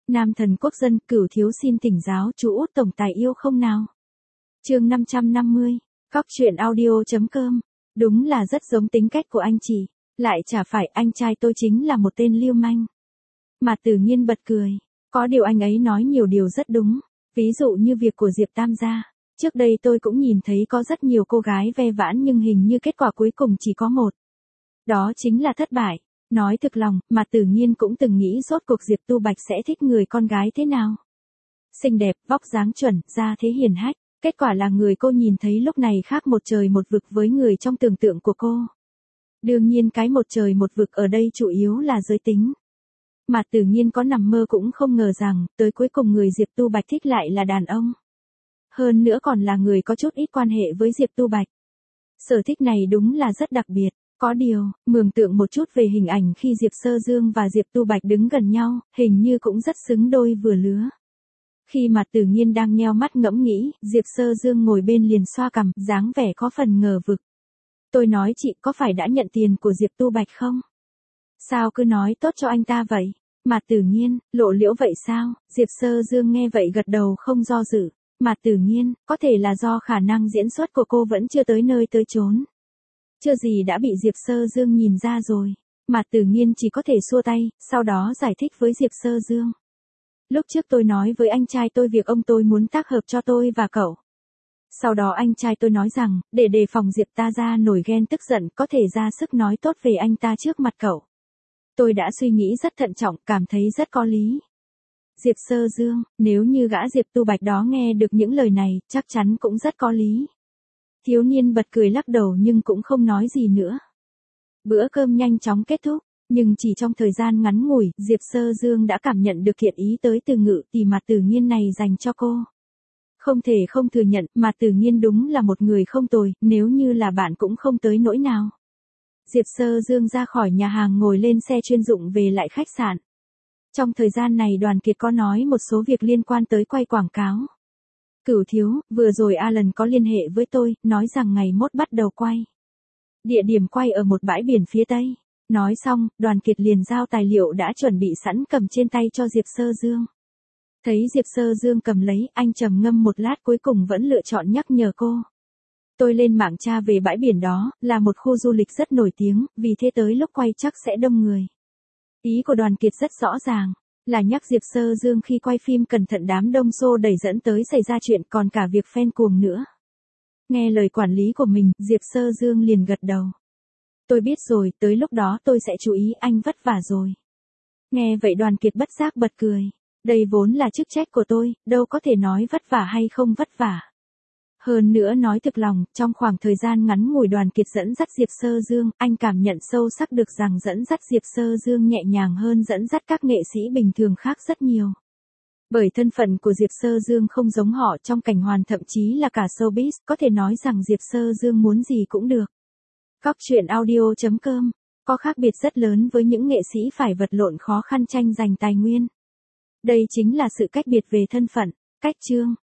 Nam thần quốc dân, Cửu thiếu xin thỉnh giáo chú Út tổng tài yêu không nào. Chương 550, Cóc truyện audio.com. Đúng là rất giống tính cách của anh chị, lại chả phải anh trai tôi chính là một tên lưu manh. Mạt Tử Nghiên bật cười, có điều anh ấy nói nhiều điều rất đúng, ví dụ như việc của Diệp Tam gia. Trước đây tôi cũng nhìn thấy có rất nhiều cô gái ve vãn nhưng hình như kết quả cuối cùng chỉ có một. Đó chính là thất bại. Nói thực lòng, Mạt Tử Nghiên cũng từng nghĩ rốt cuộc Diệp Tu Bạch sẽ thích người con gái thế nào. Xinh đẹp, vóc dáng chuẩn, da thế hiền hách. Kết quả là người cô nhìn thấy lúc này khác một trời một vực với người trong tưởng tượng của cô. Đương nhiên cái một trời một vực ở đây chủ yếu là giới tính. Mạt Tử Nghiên có nằm mơ cũng không ngờ rằng, tới cuối cùng người Diệp Tu Bạch thích lại là đàn ông. Hơn nữa còn là người có chút ít quan hệ với Diệp Tu Bạch. Sở thích này đúng là rất đặc biệt. Có điều, mường tượng một chút về hình ảnh khi Diệp Sơ Dương và Diệp Tu Bạch đứng gần nhau, hình như cũng rất xứng đôi vừa lứa. Khi Mạt Tử Nghiên đang nheo mắt ngẫm nghĩ, Diệp Sơ Dương ngồi bên liền xoa cằm, dáng vẻ có phần ngờ vực. Tôi nói chị có phải đã nhận tiền của Diệp Tu Bạch không? Sao cứ nói tốt cho anh ta vậy? Mạt Tử Nghiên, lộ liễu vậy sao? Diệp Sơ Dương nghe vậy gật đầu không do dự. Mạt Tử Nghiên, có thể là do khả năng diễn xuất của cô vẫn chưa tới nơi tới chốn. Chưa gì đã bị Diệp Sơ Dương nhìn ra rồi. Mạt Tử Nghiên chỉ có thể xua tay, sau đó giải thích với Diệp Sơ Dương. Lúc trước tôi nói với anh trai tôi việc ông tôi muốn tác hợp cho tôi và cậu. Sau đó anh trai tôi nói rằng, để đề phòng Diệp ta ra nổi ghen tức giận có thể ra sức nói tốt về anh ta trước mặt cậu. Tôi đã suy nghĩ rất thận trọng, cảm thấy rất có lý. Diệp Sơ Dương, nếu như gã Diệp Tu Bạch đó nghe được những lời này, chắc chắn cũng rất có lý. Thiếu niên bật cười lắc đầu nhưng cũng không nói gì nữa. Bữa cơm nhanh chóng kết thúc, nhưng chỉ trong thời gian ngắn ngủi, Diệp Sơ Dương đã cảm nhận được thiện ý tới từ Ngự Tỷ Mạt Tử Nghiên này dành cho cô. Không thể không thừa nhận, Mạt Tử Nghiên đúng là một người không tồi, nếu như là bạn cũng không tới nỗi nào. Diệp Sơ Dương ra khỏi nhà hàng ngồi lên xe chuyên dụng về lại khách sạn. Trong thời gian này Đoàn Kiệt có nói một số việc liên quan tới quay quảng cáo. Cửu thiếu, vừa rồi Alan có liên hệ với tôi, nói rằng ngày mốt bắt đầu quay. Địa điểm quay ở một bãi biển phía Tây. Nói xong, Đoàn Kiệt liền giao tài liệu đã chuẩn bị sẵn cầm trên tay cho Diệp Sơ Dương. Thấy Diệp Sơ Dương cầm lấy, anh trầm ngâm một lát cuối cùng vẫn lựa chọn nhắc nhở cô. Tôi lên mạng tra về bãi biển đó, là một khu du lịch rất nổi tiếng, vì thế tới lúc quay chắc sẽ đông người. Ý của Đoàn Kiệt rất rõ ràng. Là nhắc Diệp Sơ Dương khi quay phim cẩn thận đám đông xô đẩy dẫn tới xảy ra chuyện còn cả việc fan cuồng nữa. Nghe lời quản lý của mình, Diệp Sơ Dương liền gật đầu. Tôi biết rồi, tới lúc đó tôi sẽ chú ý, anh vất vả rồi. Nghe vậy Đoàn Kiệt bất giác bật cười. Đây vốn là chức trách của tôi, đâu có thể nói vất vả hay không vất vả. Hơn nữa nói thực lòng, trong khoảng thời gian ngắn ngủi Đoàn Kiệt dẫn dắt Diệp Sơ Dương, anh cảm nhận sâu sắc được rằng dẫn dắt Diệp Sơ Dương nhẹ nhàng hơn dẫn dắt các nghệ sĩ bình thường khác rất nhiều. Bởi thân phận của Diệp Sơ Dương không giống họ trong cảnh hoàn thậm chí là cả showbiz, có thể nói rằng Diệp Sơ Dương muốn gì cũng được. Cóc truyện audio.com, có khác biệt rất lớn với những nghệ sĩ phải vật lộn khó khăn tranh giành tài nguyên. Đây chính là sự cách biệt về thân phận, cách chương.